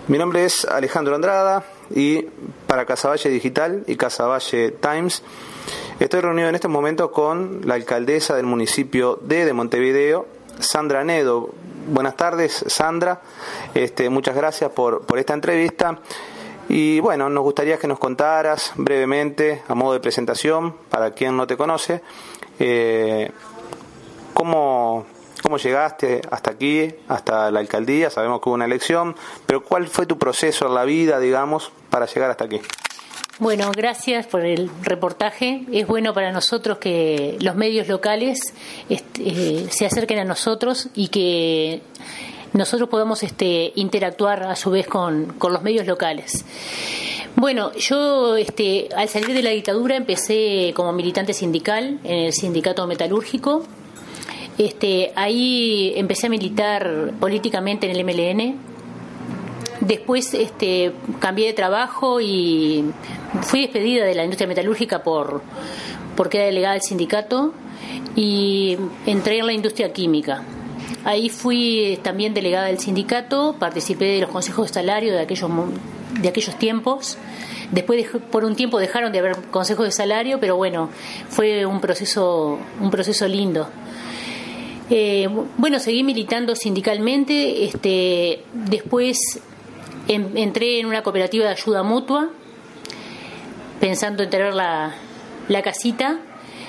Mi nombre es Alejandro Andrada y para Casaballe Digital y Casaballe Times estoy reunido en este momento con la alcaldesa del municipio de Montevideo, Sandra Nedo. Buenas tardes, Sandra. Muchas gracias por esta entrevista. Y bueno, nos gustaría que nos contaras brevemente, a modo de presentación, para quien no te conoce, cómo llegaste hasta aquí, hasta la alcaldía. Sabemos que hubo una elección, pero ¿cuál fue tu proceso en la vida, digamos, para llegar hasta aquí? Bueno, gracias por el reportaje. Es bueno para nosotros que los medios locales se acerquen a nosotros y que nosotros podamos interactuar a su vez con los medios locales. Bueno, yo al salir de la dictadura empecé como militante sindical en el sindicato metalúrgico. Ahí empecé a militar políticamente en el MLN. Después cambié de trabajo y fui despedida de la industria metalúrgica porque era delegada del sindicato y entré en la industria química. Ahí fui también delegada del sindicato, participé de los consejos de salario de aquellos tiempos. Después por un tiempo dejaron de haber consejos de salario, pero bueno, fue un proceso lindo. Seguí militando sindicalmente. Después entré en una cooperativa de ayuda mutua, pensando en tener la casita.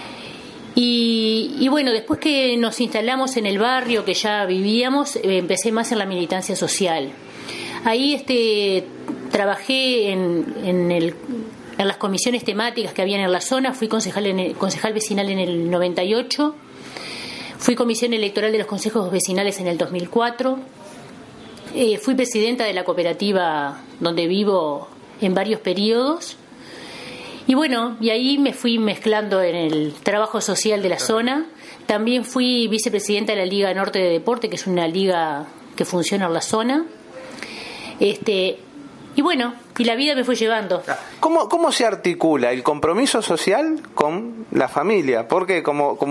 Y bueno, después que nos instalamos en el barrio que ya vivíamos, empecé más en la militancia social. Ahí trabajé en las comisiones temáticas que habían en la zona. Fui concejal vecinal en el 98. Fui comisión electoral de los consejos vecinales en el 2004. Fui presidenta de la cooperativa donde vivo en varios periodos. Y bueno, y ahí me fui mezclando en el trabajo social de la zona. También fui vicepresidenta de la Liga Norte de Deporte, que es una liga que funciona en la zona. Y bueno, y la vida me fue llevando. ¿Cómo se articula el compromiso social con la familia? Porque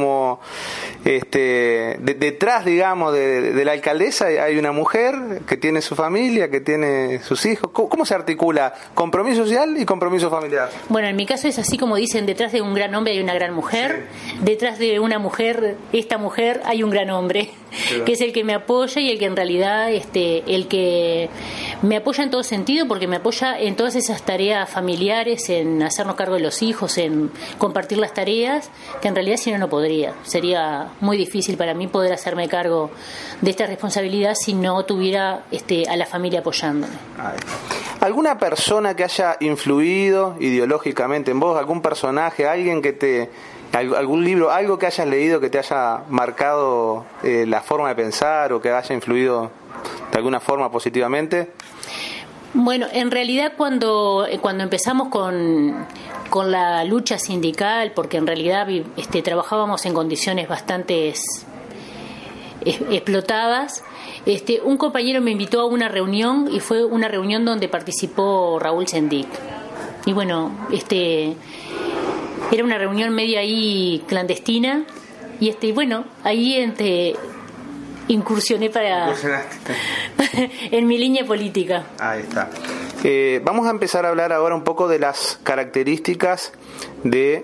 detrás, digamos, de la alcaldesa hay una mujer que tiene su familia, que tiene sus hijos. ¿Cómo se articula compromiso social y compromiso familiar? Bueno, en mi caso es así como dicen, detrás de un gran hombre hay una gran mujer. Sí. Detrás de una mujer, esta mujer, hay un gran hombre, sí, que es el que me apoya y el que en realidad, el que me apoya en todo sentido, porque me apoya en todas esas tareas familiares, en hacernos cargo de los hijos, en compartir las tareas, que en realidad si no podría. Sería muy difícil para mí poder hacerme cargo de esta responsabilidad si no tuviera a la familia apoyándome. ¿Alguna persona que haya influido ideológicamente en vos? ¿Algún personaje? ¿Alguien que algún libro, algo que hayas leído que te haya marcado la forma de pensar o que haya influido de alguna forma positivamente? Bueno, en realidad cuando empezamos con la lucha sindical, porque en realidad trabajábamos en condiciones bastante explotadas, un compañero me invitó a una reunión y fue una reunión donde participó Raúl Sendic. Y bueno, era una reunión media ahí clandestina y bueno, ahí incursioné en mi línea política. Ahí está. Vamos a empezar a hablar ahora un poco de las características de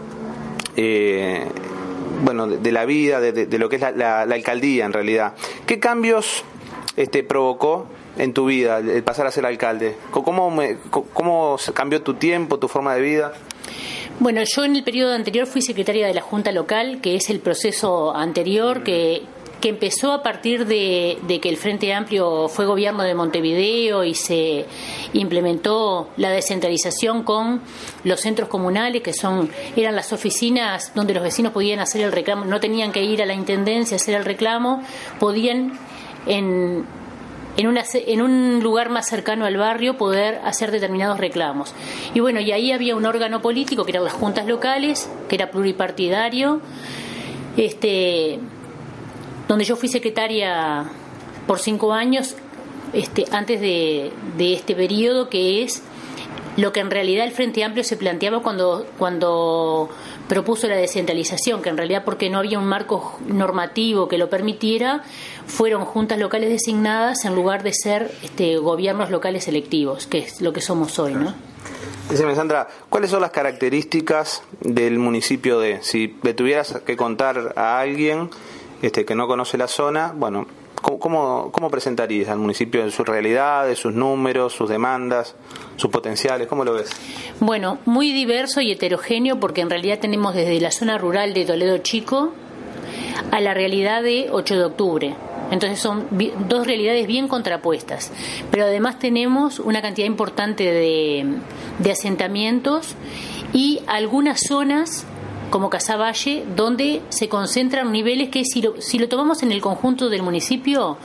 la vida, de lo que es la alcaldía en realidad. ¿Qué cambios provocó en tu vida el pasar a ser alcalde? ¿Cómo cambió tu tiempo, tu forma de vida? Bueno, yo en el periodo anterior fui secretaria de la Junta Local, que es el proceso anterior que empezó a partir de que el Frente Amplio fue gobierno de Montevideo y se implementó la descentralización con los centros comunales, que eran las oficinas donde los vecinos podían hacer el reclamo, no tenían que ir a la intendencia a hacer el reclamo, podían en un lugar más cercano al barrio poder hacer determinados reclamos. Y bueno, y ahí había un órgano político que eran las juntas locales, que era pluripartidario, donde yo fui secretaria por 5 años, antes de este periodo, que es lo que en realidad el Frente Amplio se planteaba cuando propuso la descentralización, que en realidad porque no había un marco normativo que lo permitiera, fueron juntas locales designadas en lugar de ser gobiernos locales electivos, que es lo que somos hoy, ¿no? Dígame, Sandra, ¿cuáles son las características del municipio de? Si le tuvieras que contar a alguien que no conoce la zona, bueno, ¿cómo presentarías al municipio en sus realidades, sus números, sus demandas, sus potenciales? ¿Cómo lo ves? Bueno, muy diverso y heterogéneo, porque en realidad tenemos desde la zona rural de Toledo Chico a la realidad de 8 de octubre. Entonces son dos realidades bien contrapuestas. Pero además tenemos una cantidad importante de asentamientos y algunas zonas como Casaballe, donde se concentran niveles que si lo tomamos en el conjunto del municipio,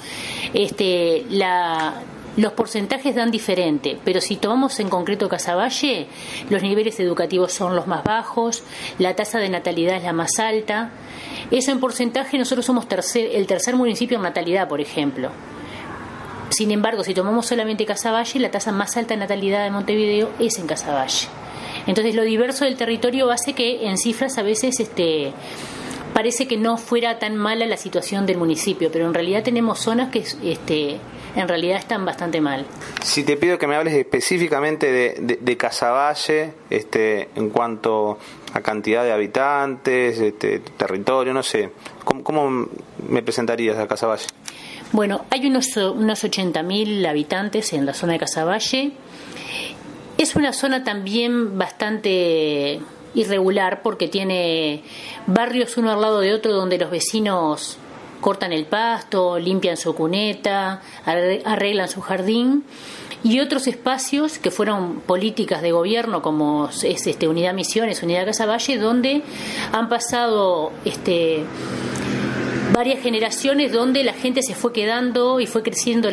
los porcentajes dan diferente, pero si tomamos en concreto Casaballe, los niveles educativos son los más bajos, la tasa de natalidad es la más alta. Eso en porcentaje, nosotros somos el tercer municipio en natalidad, por ejemplo. Sin embargo, si tomamos solamente Casaballe, la tasa más alta de natalidad de Montevideo es en Casaballe. Entonces, lo diverso del territorio hace que en cifras a veces parece que no fuera tan mala la situación del municipio, pero en realidad tenemos zonas que en realidad están bastante mal. Si te pido que me hables específicamente de Casaballe, en cuanto a cantidad de habitantes, territorio, no sé, ¿cómo me presentarías a Casaballe? Bueno, hay unos 80.000 habitantes en la zona de Casaballe. Es una zona también bastante irregular porque tiene barrios uno al lado de otro donde los vecinos cortan el pasto, limpian su cuneta, arreglan su jardín, y otros espacios que fueron políticas de gobierno como es Unidad Misiones, Unidad Casaballe, donde han pasado varias generaciones donde la gente se fue quedando y fue creciendo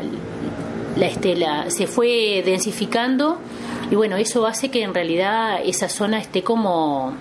se fue densificando, y bueno, eso hace que en realidad esa zona esté como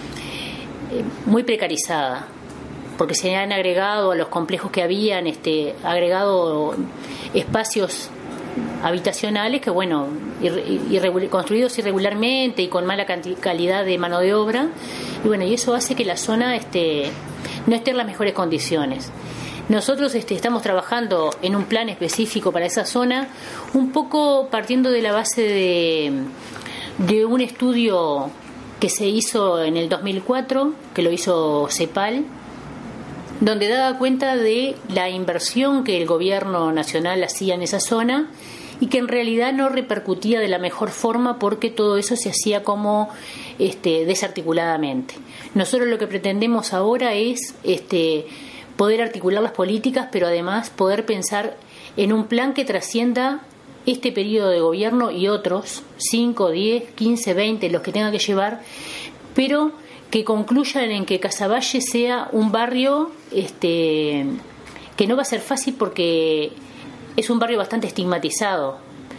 muy precarizada, porque se han agregado a los complejos que habían agregado espacios habitacionales que bueno, construidos irregularmente y con mala calidad de mano de obra, y bueno, y eso hace que la zona no esté en las mejores condiciones. Nosotros estamos trabajando en un plan específico para esa zona, un poco partiendo de la base de un estudio que se hizo en el 2004, que lo hizo CEPAL, donde daba cuenta de la inversión que el gobierno nacional hacía en esa zona y que en realidad no repercutía de la mejor forma porque todo eso se hacía como desarticuladamente. Nosotros lo que pretendemos ahora es poder articular las políticas, pero además poder pensar en un plan que trascienda este periodo de gobierno y otros 5, 10, 15, 20, los que tenga que llevar, pero que concluyan en que Casaballe sea un barrio que no va a ser fácil porque es un barrio bastante estigmatizado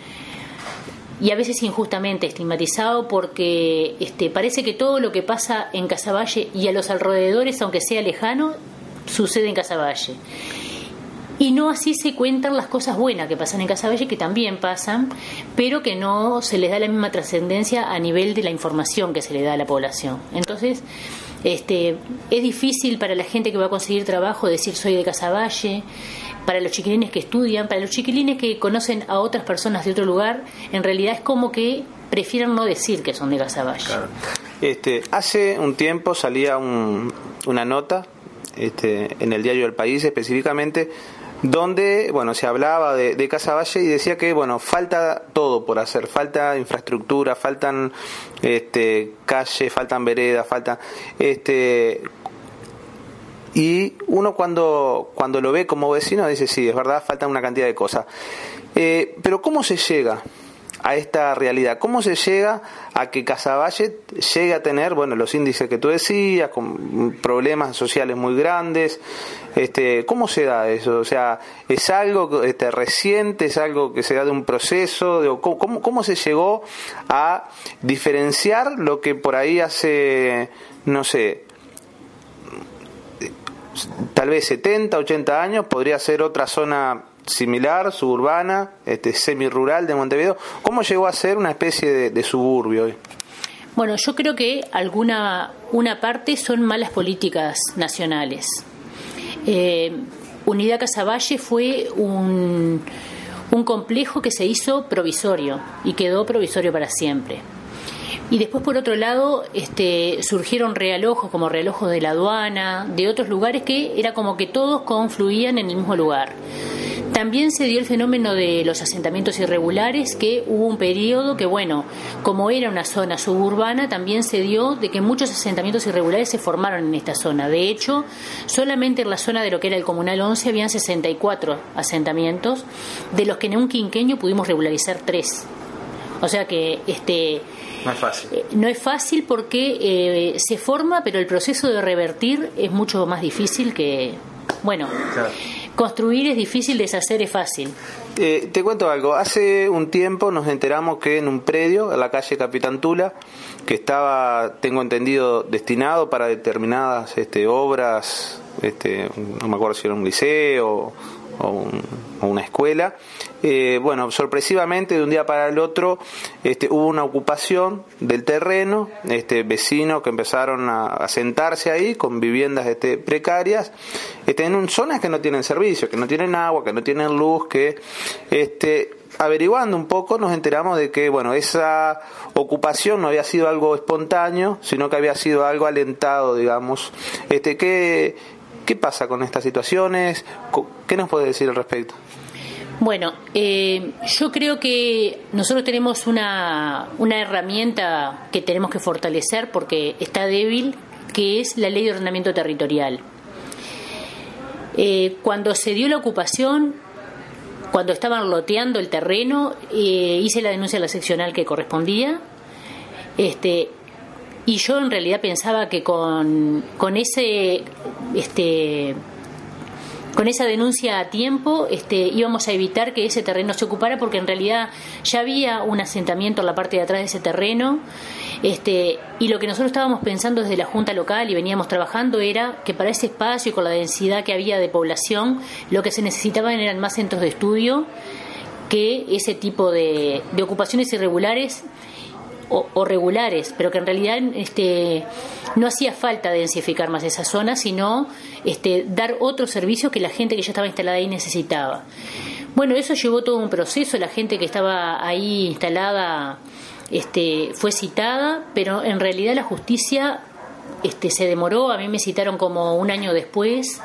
y a veces injustamente estigmatizado porque parece que todo lo que pasa en Casaballe y a los alrededores, aunque sea lejano, sucede en Casaballe. Y no así se cuentan las cosas buenas que pasan en Casaballe, que también pasan, pero que no se les da la misma trascendencia a nivel de la información que se le da a la población. Entonces, es difícil para la gente que va a conseguir trabajo decir soy de Casaballe, para los chiquilines que estudian, para los chiquilines que conocen a otras personas de otro lugar, en realidad es como que prefieren no decir que son de Casaballe. Claro. Hace un tiempo salía una nota en el diario El País específicamente, donde bueno, se hablaba de Casaballe y decía que bueno, falta todo por hacer, falta infraestructura, faltan calles, faltan veredas, y uno cuando lo ve como vecino dice sí, es verdad, faltan una cantidad de cosas, pero ¿cómo se llega a esta realidad? ¿Cómo se llega a que Casaballe llegue a tener, bueno, los índices que tú decías, con problemas sociales muy grandes? ¿Cómo se da eso? O sea, ¿es algo reciente? ¿Es algo que se da de un proceso? ¿Cómo se llegó a diferenciar lo que por ahí hace, no sé, tal vez 70, 80 años podría ser otra zona similar, suburbana, semirural de Montevideo. ¿Cómo llegó a ser una especie de suburbio hoy? Bueno, yo creo que una parte son malas políticas nacionales. Unidad Casaballe fue un complejo que se hizo provisorio y quedó provisorio para siempre. Y después, por otro lado, surgieron realojos como realojos de la aduana, de otros lugares que era como que todos confluían en el mismo lugar. También se dio el fenómeno de los asentamientos irregulares, que hubo un periodo que, bueno, como era una zona suburbana, también se dio de que muchos asentamientos irregulares se formaron en esta zona. De hecho, solamente en la zona de lo que era el Comunal 11 habían 64 asentamientos, de los que en un quinquenio pudimos regularizar 3. O sea que no es fácil. No es fácil porque se forma, pero el proceso de revertir es mucho más difícil que, bueno, claro. Construir es difícil, deshacer es fácil. Te cuento algo. Hace un tiempo nos enteramos que en un predio, en la calle Capitán Tula, que estaba, tengo entendido, destinado para determinadas obras, no me acuerdo si era un liceo o una escuela, bueno, sorpresivamente de un día para el otro hubo una ocupación del terreno, vecinos que empezaron a sentarse ahí con viviendas precarias, en zonas que no tienen servicio, que no tienen agua, que no tienen luz, que averiguando un poco nos enteramos de que, bueno, esa ocupación no había sido algo espontáneo, sino que había sido algo alentado, digamos. ¿Qué pasa con estas situaciones? ¿Qué nos puede decir al respecto? Bueno, yo creo que nosotros tenemos una herramienta que tenemos que fortalecer porque está débil, que es la Ley de Ordenamiento Territorial. Cuando se dio la ocupación, cuando estaban loteando el terreno, hice la denuncia a la seccional que correspondía, y yo en realidad pensaba que con esa denuncia a tiempo íbamos a evitar que ese terreno se ocupara, porque en realidad ya había un asentamiento en la parte de atrás de ese terreno, y lo que nosotros estábamos pensando desde la Junta Local y veníamos trabajando era que para ese espacio y con la densidad que había de población, lo que se necesitaban eran más centros de estudio que ese tipo de ocupaciones irregulares o regulares, pero que en realidad no hacía falta densificar más esa zona, sino dar otros servicios que la gente que ya estaba instalada ahí necesitaba. Bueno, eso llevó todo un proceso. La gente que estaba ahí instalada fue citada, pero en realidad la justicia se demoró. A mí me citaron como un año después.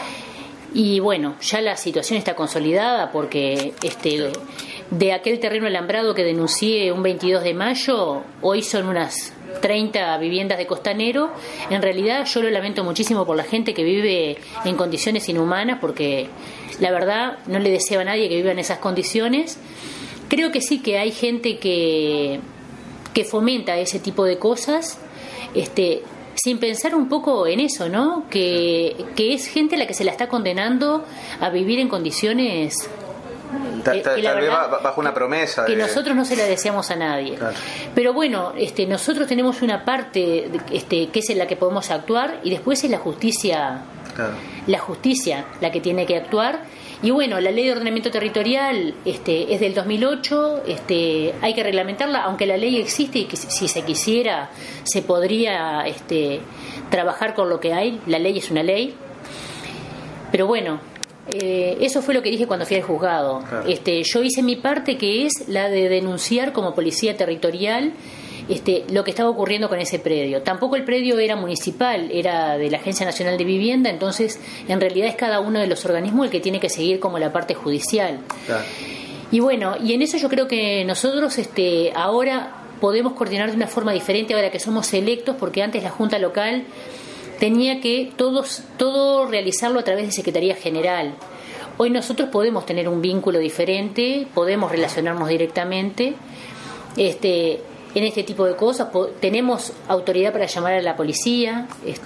Y bueno, ya la situación está consolidada porque de aquel terreno alambrado que denuncié un 22 de mayo, hoy son unas 30 viviendas de Costanero. En realidad yo lo lamento muchísimo por la gente que vive en condiciones inhumanas, porque la verdad no le deseo a nadie que viva en esas condiciones. Creo que sí que hay gente que fomenta ese tipo de cosas, sin pensar un poco en eso, ¿no? Que es gente a la que se la está condenando a vivir en condiciones tal vez bajo una promesa que nosotros no se la deseamos a nadie. Claro. Pero bueno, nosotros tenemos una parte que es en la que podemos actuar, y después es la justicia. Claro. La justicia la que tiene que actuar. Y bueno, la Ley de Ordenamiento Territorial es del 2008, hay que reglamentarla, aunque la ley existe y que si se quisiera se podría trabajar con lo que hay. La ley es una ley. Pero bueno, eso fue lo que dije cuando fui al juzgado. Claro. Yo hice mi parte, que es la de denunciar como policía territorial lo que estaba ocurriendo con ese predio. Tampoco el predio era municipal, era de la Agencia Nacional de Vivienda, entonces en realidad es cada uno de los organismos el que tiene que seguir como la parte judicial. Claro. Y bueno, y en eso yo creo que nosotros ahora podemos coordinar de una forma diferente ahora que somos electos, porque antes la Junta Local tenía que todo realizarlo a través de Secretaría General. Hoy nosotros podemos tener un vínculo diferente, podemos relacionarnos directamente en este tipo de cosas, tenemos autoridad para llamar a la policía,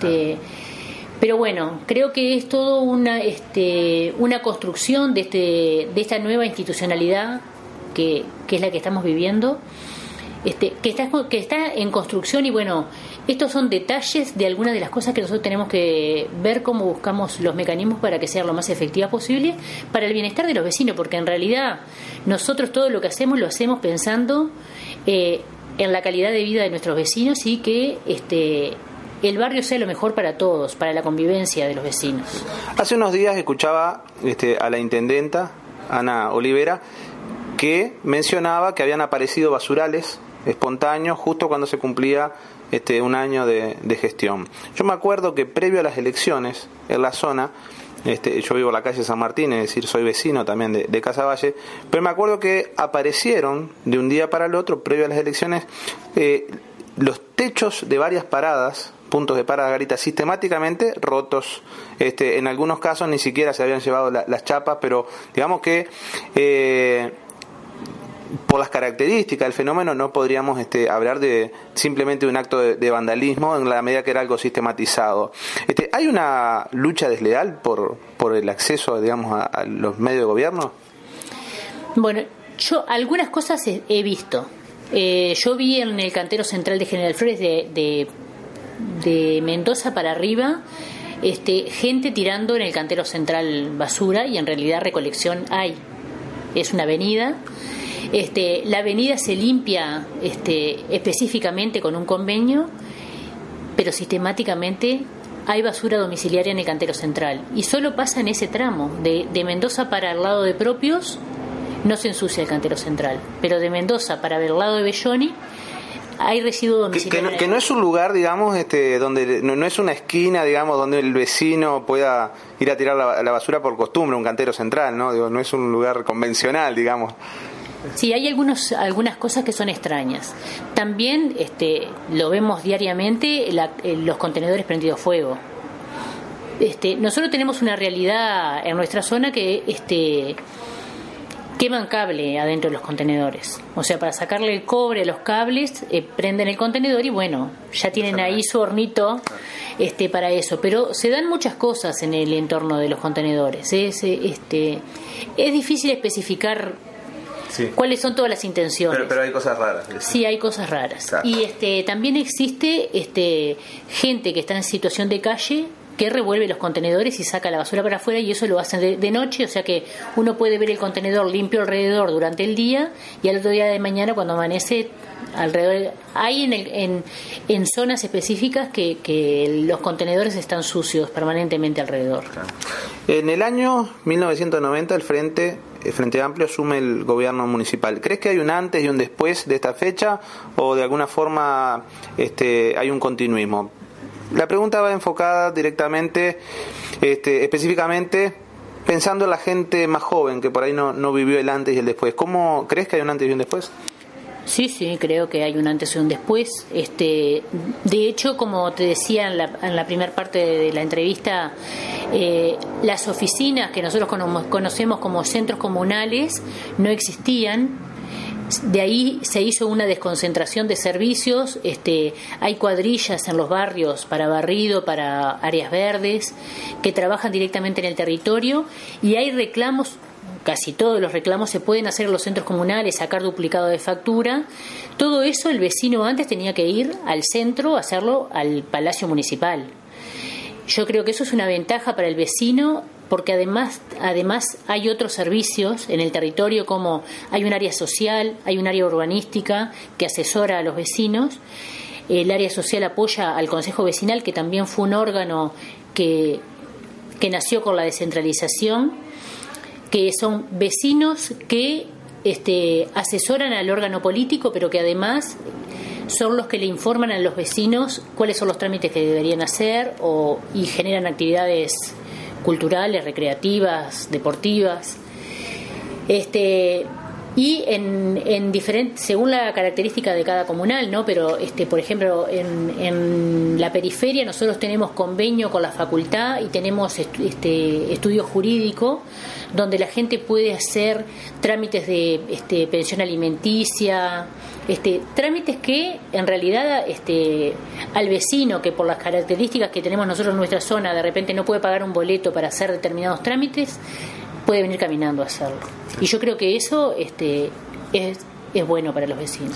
pero bueno, creo que es todo una construcción de esta nueva institucionalidad que es la que estamos viviendo. que está en construcción. Y bueno, estos son detalles de algunas de las cosas que nosotros tenemos que ver cómo buscamos los mecanismos para que sea lo más efectiva posible para el bienestar de los vecinos, porque en realidad nosotros todo lo que hacemos lo hacemos pensando en la calidad de vida de nuestros vecinos y que el barrio sea lo mejor para todos, para la convivencia de los vecinos. Hace unos días escuchaba a la intendenta Ana Olivera, que mencionaba que habían aparecido basurales espontáneos justo cuando se cumplía un año de gestión. Yo me acuerdo que previo a las elecciones en la zona, yo vivo en la calle San Martín, es decir, soy vecino también de Casaballe, pero me acuerdo que aparecieron de un día para el otro, previo a las elecciones, los techos de varias paradas, puntos de parada garitas, sistemáticamente rotos. En algunos casos ni siquiera se habían llevado las chapas, pero digamos que por las características del fenómeno no podríamos hablar de simplemente un acto de vandalismo en la medida que era algo sistematizado. ¿Hay una lucha desleal por el acceso, digamos, a los medios de gobierno? Bueno, yo algunas cosas he visto. Yo vi en el cantero central de General Flores de Mendoza para arriba gente tirando en el cantero central basura, y en realidad recolección hay. Es una avenida. La avenida se limpia específicamente con un convenio, pero sistemáticamente hay basura domiciliaria en el cantero central, y solo pasa en ese tramo de Mendoza para el lado de Propios. No se ensucia el cantero central, pero de Mendoza para el lado de Belloni hay residuo domiciliario. Que no es un lugar, digamos, donde no es una esquina, digamos, donde el vecino pueda ir a tirar la basura por costumbre, un cantero central, ¿no? Digo, no es un lugar convencional, digamos. Sí, hay algunas cosas que son extrañas. También lo vemos diariamente, los contenedores prendidos fuego. Nosotros tenemos una realidad en nuestra zona que queman cable adentro de los contenedores. O sea, para sacarle el cobre a los cables, prenden el contenedor y bueno, ya tienen ahí su hornito para eso. Pero se dan muchas cosas en el entorno de los contenedores. Es difícil especificar cuáles son todas las intenciones. Pero hay cosas raras. Sí, hay cosas raras. Claro. Y también existe gente que está en situación de calle que revuelve los contenedores y saca la basura para afuera, y eso lo hacen de noche, o sea que uno puede ver el contenedor limpio alrededor durante el día, y al otro día de mañana cuando amanece alrededor. Hay en zonas específicas que los contenedores están sucios permanentemente alrededor. Claro. En el año 1990 el Frente Amplio asume el gobierno municipal. ¿Crees que hay un antes y un después de esta fecha, o de alguna forma hay un continuismo? La pregunta va enfocada directamente, específicamente, pensando en la gente más joven que por ahí no vivió el antes y el después. ¿Cómo crees que hay un antes y un después? Sí, creo que hay un antes y un después. De hecho, como te decía en la primera parte de la entrevista, las oficinas que nosotros conocemos como centros comunales no existían. De ahí se hizo una desconcentración de servicios. Hay cuadrillas en los barrios para barrido, para áreas verdes, que trabajan directamente en el territorio, y hay reclamos. Casi todos los reclamos se pueden hacer en los centros comunales, sacar duplicado de factura. Todo eso el vecino antes tenía que ir al centro a hacerlo al Palacio Municipal. Yo creo que eso es una ventaja para el vecino, porque además hay otros servicios en el territorio, como hay un área social, hay un área urbanística que asesora a los vecinos. El área social apoya al Consejo Vecinal, que también fue un órgano que nació con la descentralización, que son vecinos que asesoran al órgano político, pero que además son los que le informan a los vecinos cuáles son los trámites que deberían hacer y generan actividades culturales, recreativas, deportivas. Y en diferentes, según la característica de cada comunal, ¿no? Pero por ejemplo, en la periferia nosotros tenemos convenio con la facultad y tenemos estudio jurídico donde la gente puede hacer trámites de pensión alimenticia, trámites que en realidad al vecino, que por las características que tenemos nosotros en nuestra zona de repente no puede pagar un boleto para hacer determinados trámites, puede venir caminando a hacerlo. Y yo creo que eso es bueno para los vecinos. Sí.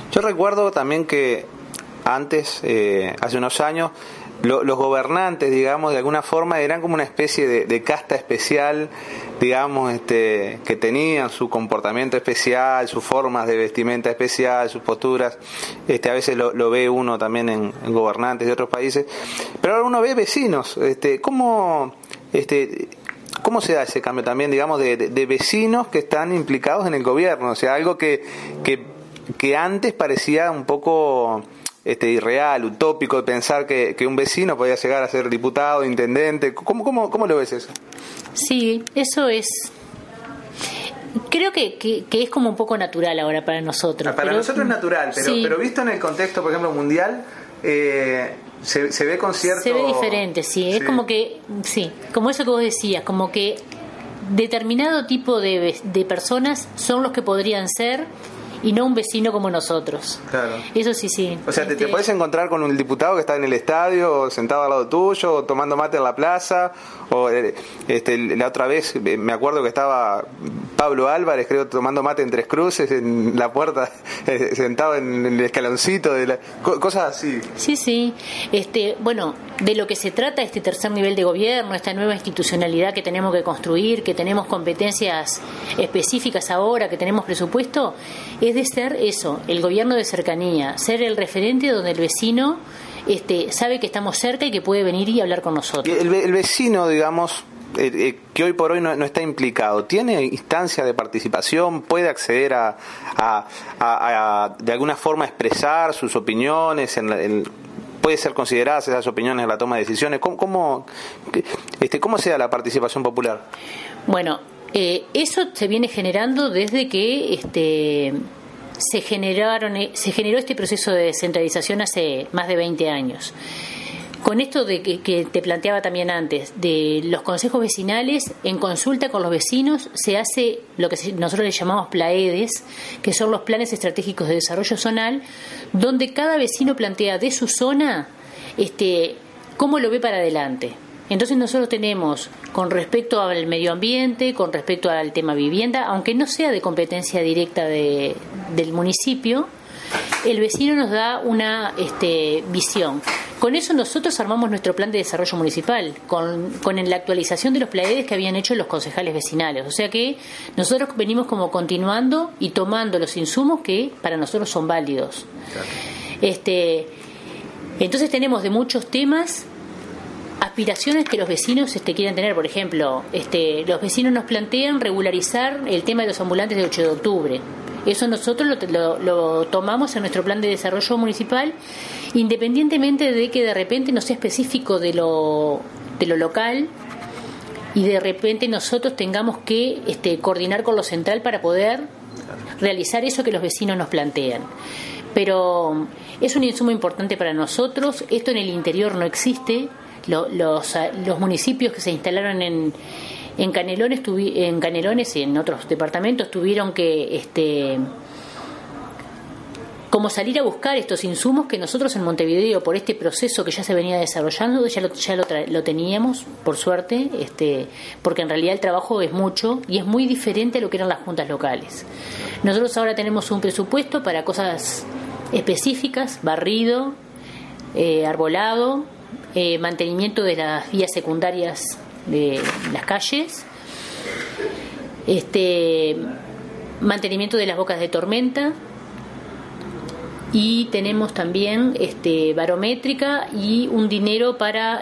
Yo recuerdo también que antes, hace unos años, los gobernantes, digamos, de alguna forma eran como una especie de casta especial, digamos, que tenían su comportamiento especial, sus formas de vestimenta especial, sus posturas. A veces lo ve uno también en gobernantes de otros países, pero ahora uno ve vecinos. ¿Cómo se da ese cambio también, digamos, de vecinos que están implicados en el gobierno? O sea, algo que antes parecía un poco irreal, utópico, de pensar que un vecino podía llegar a ser diputado, intendente. ¿Cómo lo ves eso? Sí, eso es... Creo que es como un poco natural ahora para nosotros. Para nosotros es natural, pero visto en el contexto, por ejemplo, mundial, se ve con cierto... Se ve diferente, sí. Es como que, sí, como eso que vos decías, como que determinado tipo de personas son los que podrían ser y no un vecino como nosotros. Claro. Eso sí. O sea, te podés encontrar con un diputado que está en el estadio, o sentado al lado tuyo, o tomando mate en la plaza, o la otra vez me acuerdo que estaba Pablo Álvarez, creo, tomando mate en Tres Cruces, en la puerta, sentado en el escaloncito, cosas así. Sí. Bueno, de lo que se trata este tercer nivel de gobierno, esta nueva institucionalidad que tenemos que construir, que tenemos competencias específicas ahora, que tenemos presupuesto, es de ser eso, el gobierno de cercanía, ser el referente donde el vecino sabe que estamos cerca y que puede venir y hablar con nosotros. El vecino, digamos, que hoy por hoy no está implicado, ¿tiene instancia de participación? ¿Puede acceder a de alguna forma expresar sus opiniones? ¿Puede ser consideradas esas opiniones en la toma de decisiones? ¿Cómo se da la participación popular? Bueno, eso se viene generando desde que se generó este proceso de descentralización hace más de 20 años. Con esto de que te planteaba también antes, de los consejos vecinales, en consulta con los vecinos, se hace lo que nosotros le llamamos PLAEDES, que son los planes estratégicos de desarrollo zonal, donde cada vecino plantea de su zona cómo lo ve para adelante. Entonces nosotros tenemos, con respecto al medio ambiente, con respecto al tema vivienda, aunque no sea de competencia directa del municipio, el vecino nos da una visión. Con eso nosotros armamos nuestro plan de desarrollo municipal, con la actualización de los PLAEDES que habían hecho los concejales vecinales. O sea que nosotros venimos como continuando y tomando los insumos que para nosotros son válidos. Claro. Entonces tenemos de muchos temas aspiraciones que los vecinos quieren tener. Por ejemplo, los vecinos nos plantean regularizar el tema de los ambulantes de 8 de octubre. Eso nosotros lo tomamos en nuestro plan de desarrollo municipal, independientemente de que de repente no sea específico de lo local y de repente nosotros tengamos que coordinar con lo central para poder realizar eso que los vecinos nos plantean. Pero es un insumo importante para nosotros. Esto en el interior no existe. Los municipios que se instalaron en Canelones y en otros departamentos tuvieron que como salir a buscar estos insumos que nosotros en Montevideo, por este proceso que ya se venía desarrollando, ya lo teníamos, por suerte, porque en realidad el trabajo es mucho y es muy diferente a lo que eran las juntas locales. Nosotros ahora tenemos un presupuesto para cosas específicas: barrido, arbolado, mantenimiento de las vías secundarias de las calles, mantenimiento de las bocas de tormenta, y tenemos también barométrica y un dinero para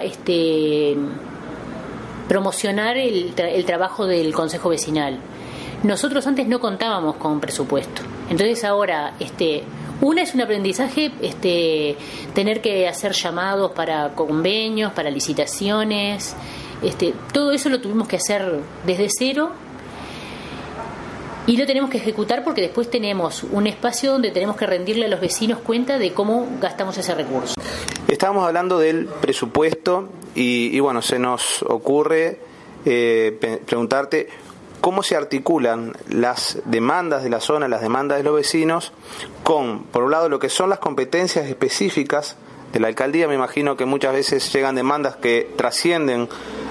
promocionar el trabajo del Consejo Vecinal. Nosotros antes no contábamos con presupuesto, entonces ahora una es un aprendizaje, tener que hacer llamados para convenios, para licitaciones, todo eso lo tuvimos que hacer desde cero y lo tenemos que ejecutar porque después tenemos un espacio donde tenemos que rendirle a los vecinos cuenta de cómo gastamos ese recurso. Estábamos hablando del presupuesto y bueno, se nos ocurre preguntarte cómo se articulan las demandas de la zona, las demandas de los vecinos con, por un lado, lo que son las competencias específicas de la alcaldía. Me imagino que muchas veces llegan demandas que trascienden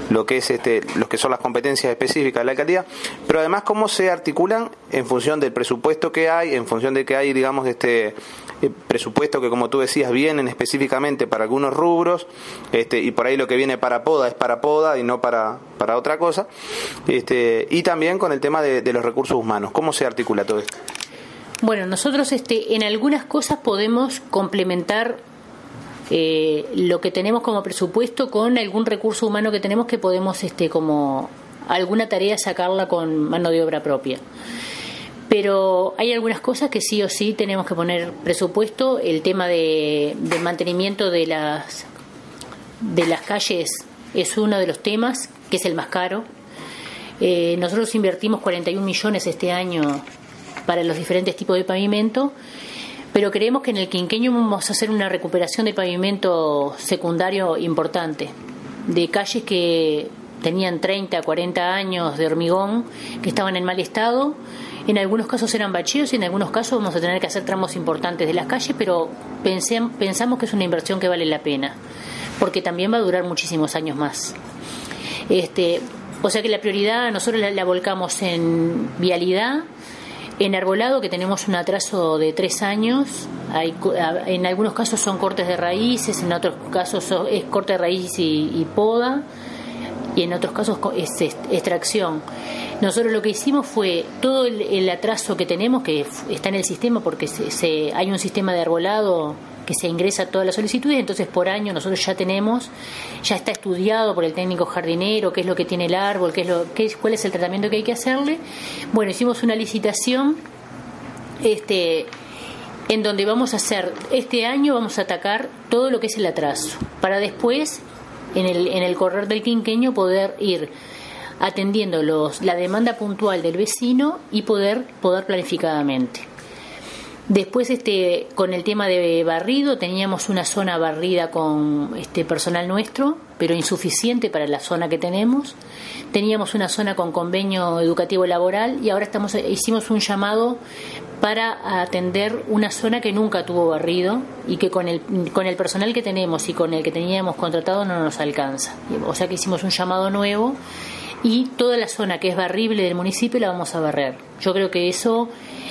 lo que es los que son las competencias específicas de la alcaldía, pero además cómo se articulan en función del presupuesto que hay, en función de que hay, digamos, presupuesto que, como tú decías, vienen específicamente para algunos rubros, y por ahí lo que viene para poda es para poda y no para otra cosa, y también con el tema de los recursos humanos. ¿Cómo se articula todo esto? Bueno, nosotros en algunas cosas podemos complementar lo que tenemos como presupuesto con algún recurso humano que tenemos, que podemos como alguna tarea sacarla con mano de obra propia. Pero hay algunas cosas que sí o sí tenemos que poner presupuesto. El tema de mantenimiento de las calles es uno de los temas, que es el más caro. Nosotros invertimos 41 millones este año para los diferentes tipos de pavimento, pero creemos que en el quinquenio vamos a hacer una recuperación de pavimento secundario importante, de calles que tenían 30, 40 años de hormigón, que estaban en mal estado. En algunos casos eran bacheos y en algunos casos vamos a tener que hacer tramos importantes de las calles, pero pensamos que es una inversión que vale la pena, porque también va a durar muchísimos años más. O sea que la prioridad nosotros la volcamos en vialidad, en arbolado, que tenemos un atraso de 3 años. En algunos casos son cortes de raíces, en otros casos es corte de raíz y poda, y en otros casos es extracción. Nosotros lo que hicimos fue todo el atraso que tenemos, que está en el sistema, porque hay un sistema de arbolado que se ingresa a todas las solicitudes, entonces por año nosotros ya está estudiado por el técnico jardinero qué es lo que tiene el árbol, cuál es el tratamiento que hay que hacerle. Bueno, hicimos una licitación en donde vamos a hacer, este año vamos a atacar todo lo que es el atraso, para después en el correr del quinquenio poder ir atendiendo la demanda puntual del vecino y poder planificadamente. Después con el tema de barrido, teníamos una zona barrida con personal nuestro, pero insuficiente para la zona que tenemos. Teníamos una zona con convenio educativo laboral y ahora hicimos un llamado para atender una zona que nunca tuvo barrido y que con el personal que tenemos y con el que teníamos contratado no nos alcanza. O sea que hicimos un llamado nuevo y toda la zona que es barrible del municipio la vamos a barrer. Yo creo que eso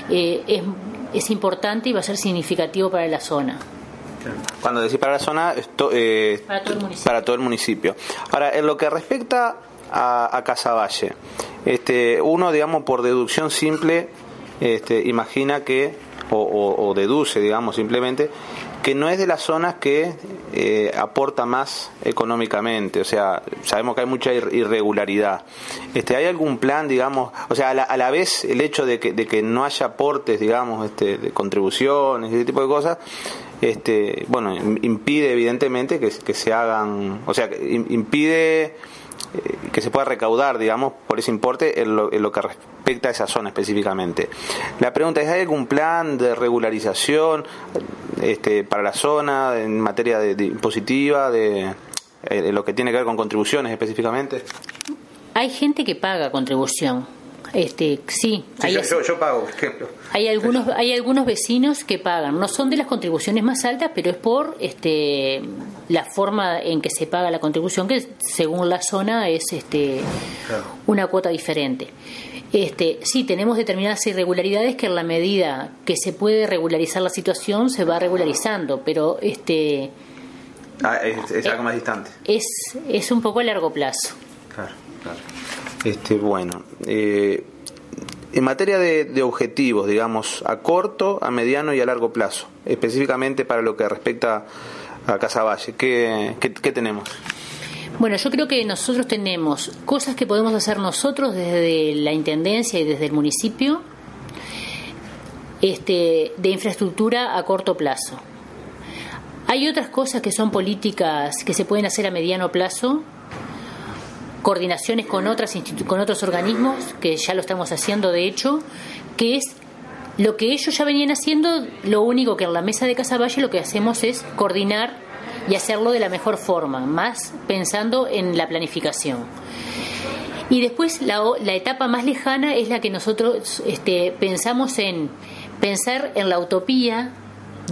es importante y va a ser significativo para la zona. Cuando decís para la zona, para todo el municipio. Ahora, en lo que respecta a Casaballe, uno, digamos, por deducción simple, imagina que, o deduce, digamos, simplemente, que no es de las zonas que aporta más económicamente. O sea, sabemos que hay mucha irregularidad. ¿Hay algún plan, digamos, o sea, a la vez el hecho de que no haya aportes, digamos, de contribuciones y ese tipo de cosas, bueno, impide evidentemente que se hagan, o sea, impide que se pueda recaudar, digamos, por ese importe en lo que respecta a esa zona específicamente. La pregunta es, ¿hay algún plan de regularización para la zona en materia de impositiva, de lo que tiene que ver con contribuciones específicamente? Hay gente que paga contribución. Sí, yo pago, por ejemplo. Hay algunos vecinos que pagan. No son de las contribuciones más altas, pero es por la forma en que se paga la contribución, que según la zona es claro, una cuota diferente. Sí, tenemos determinadas irregularidades que en la medida que se puede regularizar la situación se va regularizando, pero es algo más distante. Es un poco a largo plazo. Claro. Bueno, en materia de objetivos, digamos, a corto, a mediano y a largo plazo, específicamente para lo que respecta a Casaballe, ¿qué tenemos? Bueno, yo creo que nosotros tenemos cosas que podemos hacer nosotros desde la Intendencia y desde el municipio, de infraestructura a corto plazo. Hay otras cosas que son políticas que se pueden hacer a mediano plazo, coordinaciones con otros organismos, que ya lo estamos haciendo de hecho, que es lo que ellos ya venían haciendo. Lo único que en la mesa de Casaballe lo que hacemos es coordinar y hacerlo de la mejor forma, más pensando en la planificación. Y después la etapa más lejana es la que nosotros pensamos en pensar en la utopía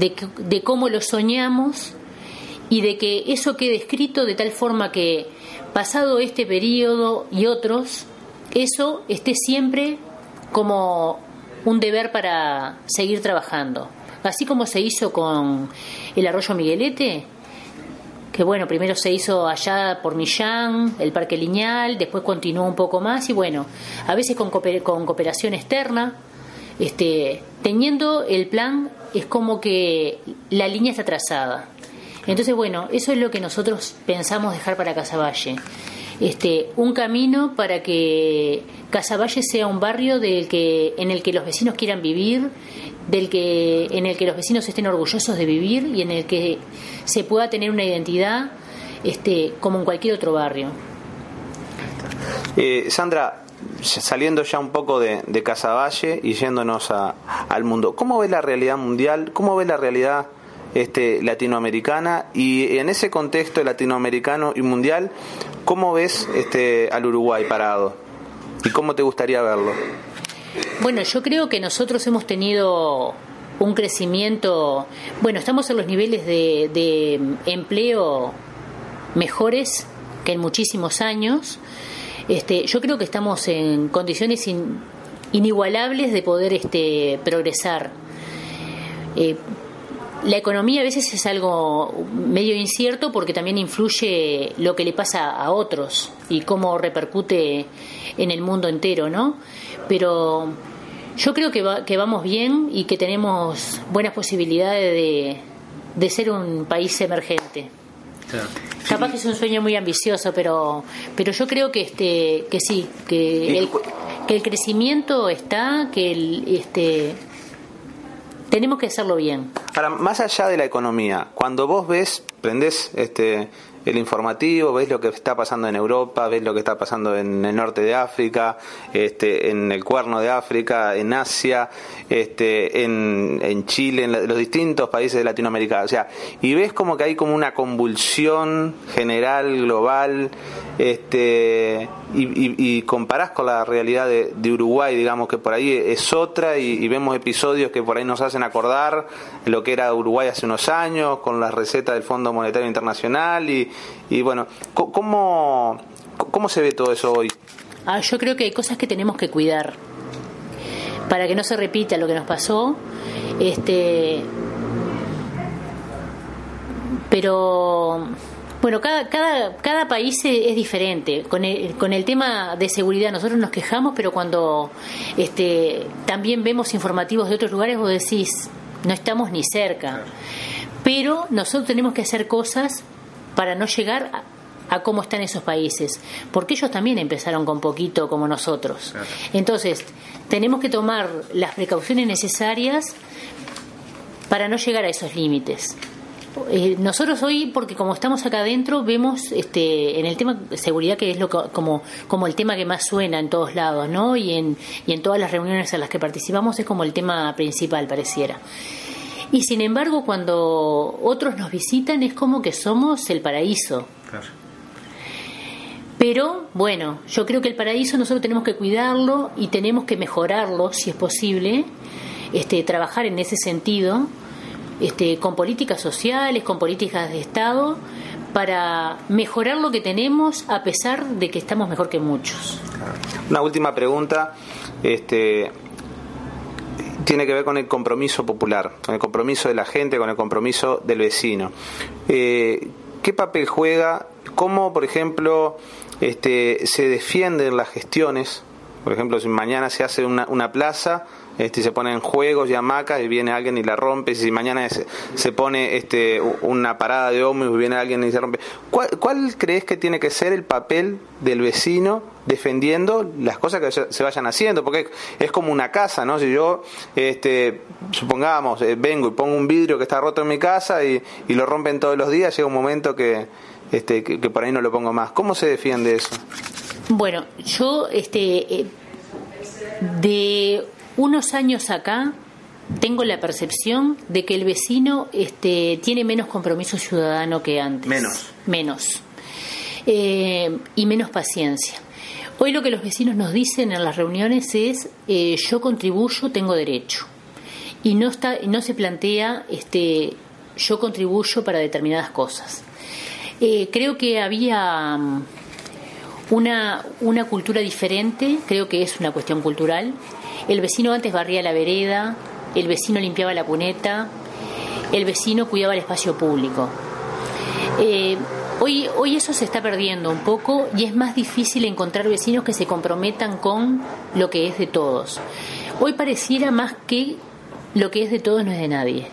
de cómo lo soñamos y de que eso quede escrito de tal forma que pasado este periodo y otros, eso esté siempre como un deber para seguir trabajando. Así como se hizo con el arroyo Miguelete, que bueno, primero se hizo allá por Millán, el Parque Lineal, después continuó un poco más y bueno, a veces con cooperación externa, teniendo el plan, es como que la línea está trazada. Entonces bueno, eso es lo que nosotros pensamos dejar para Casaballe. Un camino para que Casaballe sea un barrio en el que los vecinos quieran vivir, en el que los vecinos estén orgullosos de vivir y en el que se pueda tener una identidad como en cualquier otro barrio. Sandra, saliendo ya un poco de Casaballe y yéndonos al mundo, ¿cómo ves la realidad mundial? ¿Cómo ves la realidad latinoamericana? Y en ese contexto latinoamericano y mundial, ¿cómo ves al Uruguay parado? ¿Y cómo te gustaría verlo? Bueno, yo creo que nosotros hemos tenido un crecimiento, bueno, estamos en los niveles de empleo mejores que en muchísimos años. Yo creo que estamos en condiciones inigualables de poder progresar. La economía a veces es algo medio incierto porque también influye lo que le pasa a otros y cómo repercute en el mundo entero, ¿no? Pero yo creo que vamos bien y que tenemos buenas posibilidades de ser un país emergente. Claro. Capaz que es un sueño muy ambicioso, pero yo creo que sí, que el crecimiento está, que tenemos que hacerlo bien. Ahora, más allá de la economía, cuando vos prendés el informativo, ves lo que está pasando en Europa, ves lo que está pasando en el norte de África, en el Cuerno de África, en Asia, en Chile, en los distintos países de Latinoamérica, o sea, y ves como que hay como una convulsión general, global, y comparás con la realidad de Uruguay, digamos que por ahí es otra, y vemos episodios que por ahí nos hacen acordar lo que era Uruguay hace unos años, con las recetas del Fondo Monetario Internacional, y bueno, ¿cómo se ve todo eso hoy? Yo creo que hay cosas que tenemos que cuidar para que no se repita lo que nos pasó, pero bueno, cada país es diferente. Con el tema de seguridad nosotros nos quejamos, pero cuando también vemos informativos de otros lugares, vos decís, no estamos ni cerca. Pero nosotros tenemos que hacer cosas para no llegar a cómo están esos países, porque ellos también empezaron con poquito como nosotros. Claro. Entonces, tenemos que tomar las precauciones necesarias para no llegar a esos límites. Nosotros hoy, porque como estamos acá adentro, vemos en el tema de seguridad, que es como el tema que más suena en todos lados, ¿no? Y en todas las reuniones en las que participamos es como el tema principal, pareciera. Y sin embargo, cuando otros nos visitan es como que somos el paraíso. Claro. Pero bueno, yo creo que el paraíso nosotros tenemos que cuidarlo y tenemos que mejorarlo si es posible, trabajar en ese sentido, con políticas sociales, con políticas de Estado, para mejorar lo que tenemos a pesar de que estamos mejor que muchos. Una última pregunta, tiene que ver con el compromiso popular, con el compromiso de la gente, con el compromiso del vecino. ¿Qué papel juega? ¿Cómo, por ejemplo, se defienden las gestiones? Por ejemplo, si mañana se hace una plaza, se ponen juegos y hamacas y viene alguien y la rompe. Si mañana se pone una parada de ómnibus y viene alguien y se rompe. ¿Cuál crees que tiene que ser el papel del vecino defendiendo las cosas que se vayan haciendo? Porque es como una casa, ¿no? Si yo, supongamos, vengo y pongo un vidrio que está roto en mi casa y lo rompen todos los días, llega un momento que por ahí no lo pongo más. ¿Cómo se defiende eso? Bueno, yo de unos años acá tengo la percepción de que el vecino tiene menos compromiso ciudadano que antes. Menos. Y menos paciencia. Hoy lo que los vecinos nos dicen en las reuniones es yo contribuyo, tengo derecho. Y no se plantea yo contribuyo para determinadas cosas. Creo que había una cultura diferente, creo que es una cuestión cultural. El vecino antes barría la vereda, el vecino limpiaba la cuneta, el vecino cuidaba el espacio público. Hoy eso se está perdiendo un poco y es más difícil encontrar vecinos que se comprometan con lo que es de todos. Hoy pareciera más que lo que es de todos no es de nadie.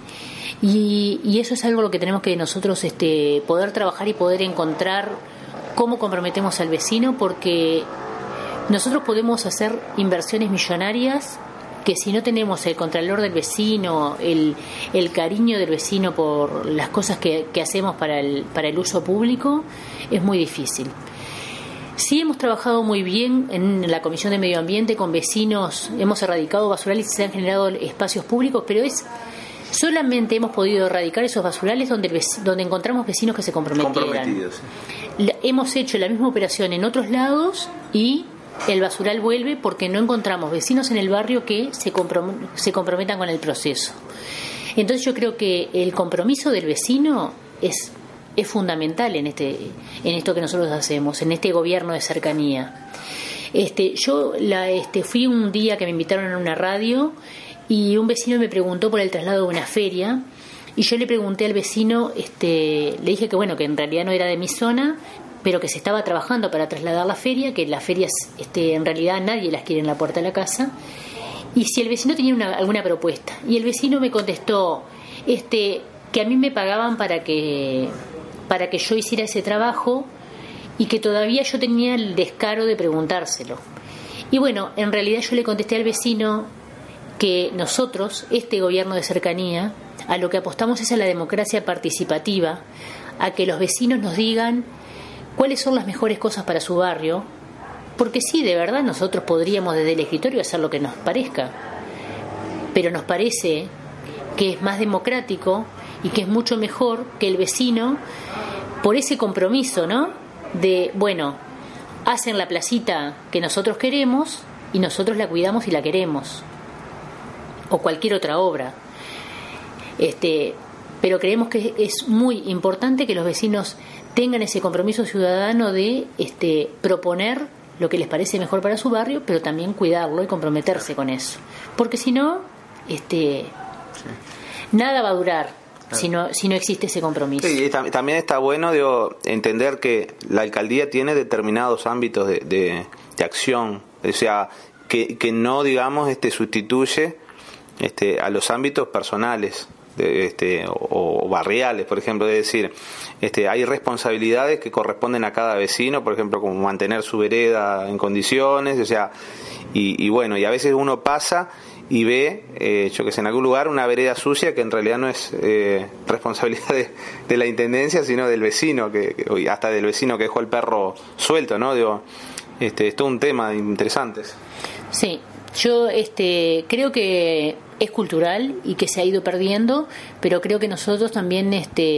Y eso es algo lo que tenemos que nosotros poder trabajar y poder encontrar cómo comprometemos al vecino, porque nosotros podemos hacer inversiones millonarias que si no tenemos el contralor del vecino, el cariño del vecino por las cosas que hacemos para el uso público, es muy difícil. Sí hemos trabajado muy bien en la Comisión de Medio Ambiente con vecinos, hemos erradicado basurales y se han generado espacios públicos, pero solamente hemos podido erradicar esos basurales donde encontramos vecinos que se comprometieran. Sí. Hemos hecho la misma operación en otros lados y el basural vuelve porque no encontramos vecinos en el barrio que se comprometan con el proceso. Entonces yo creo que el compromiso del vecino es fundamental en esto que nosotros hacemos, en este gobierno de cercanía. Yo fui un día que me invitaron a una radio y un vecino me preguntó por el traslado de una feria y yo le pregunté al vecino, le dije que bueno, que en realidad no era de mi zona, pero que se estaba trabajando para trasladar la feria, que las ferias en realidad nadie las quiere en la puerta de la casa, y si el vecino tenía alguna propuesta. Y el vecino me contestó que a mí me pagaban para que yo hiciera ese trabajo y que todavía yo tenía el descaro de preguntárselo. Y bueno, en realidad yo le contesté al vecino que nosotros, este gobierno de cercanía, a lo que apostamos es a la democracia participativa, a que los vecinos nos digan cuáles son las mejores cosas para su barrio, porque sí, de verdad nosotros podríamos desde el escritorio hacer lo que nos parezca, pero nos parece que es más democrático y que es mucho mejor que el vecino, por ese compromiso, ¿no? De, bueno, hacen la placita que nosotros queremos y nosotros la cuidamos y la queremos, o cualquier otra obra. Pero creemos que es muy importante que los vecinos tengan ese compromiso ciudadano de proponer lo que les parece mejor para su barrio, pero también cuidarlo y comprometerse con eso, porque si no nada va a durar si no existe ese compromiso. Sí, y también está bueno entender que la alcaldía tiene determinados ámbitos de acción, o sea, que no digamos sustituye a los ámbitos personales o barriales, por ejemplo, es decir, hay responsabilidades que corresponden a cada vecino, por ejemplo, como mantener su vereda en condiciones, o sea, y bueno, y a veces uno pasa y ve, yo que sé, en algún lugar una vereda sucia que en realidad no es responsabilidad de la intendencia, sino del vecino, hasta del vecino que dejó el perro suelto, ¿no? Es todo un tema interesante. Sí, yo creo que es cultural y que se ha ido perdiendo, pero creo que nosotros también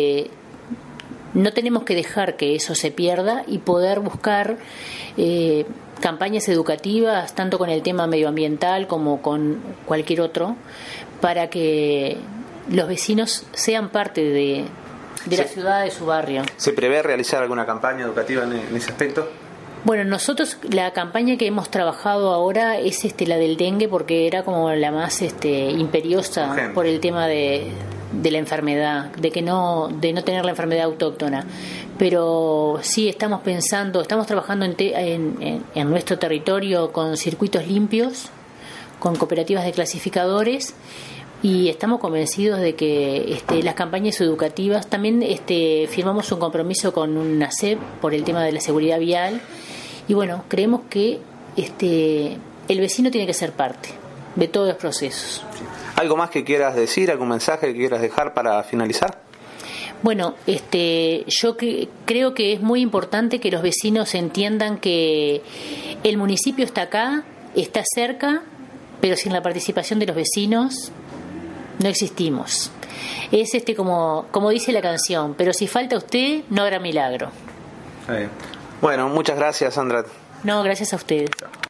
no tenemos que dejar que eso se pierda y poder buscar campañas educativas, tanto con el tema medioambiental como con cualquier otro, para que los vecinos sean parte de la ciudad, de su barrio. ¿Se prevé realizar alguna campaña educativa en ese aspecto? Bueno, nosotros la campaña que hemos trabajado ahora es la del dengue, porque era como la más imperiosa. Urgente. Por el tema de la enfermedad, de no tener la enfermedad autóctona. Pero sí estamos trabajando en nuestro territorio con circuitos limpios, con cooperativas de clasificadores, y estamos convencidos de que las campañas educativas, también firmamos un compromiso con una SEP por el tema de la seguridad vial, y bueno, creemos que el vecino tiene que ser parte de todos los procesos. ¿Algo más que quieras decir, algún mensaje que quieras dejar para finalizar? Bueno, yo creo que es muy importante que los vecinos entiendan que el municipio está acá, está cerca, pero sin la participación de los vecinos no existimos. Es como dice la canción, pero si falta usted, no habrá milagro. Bueno, muchas gracias, Sandra. No, gracias a ustedes.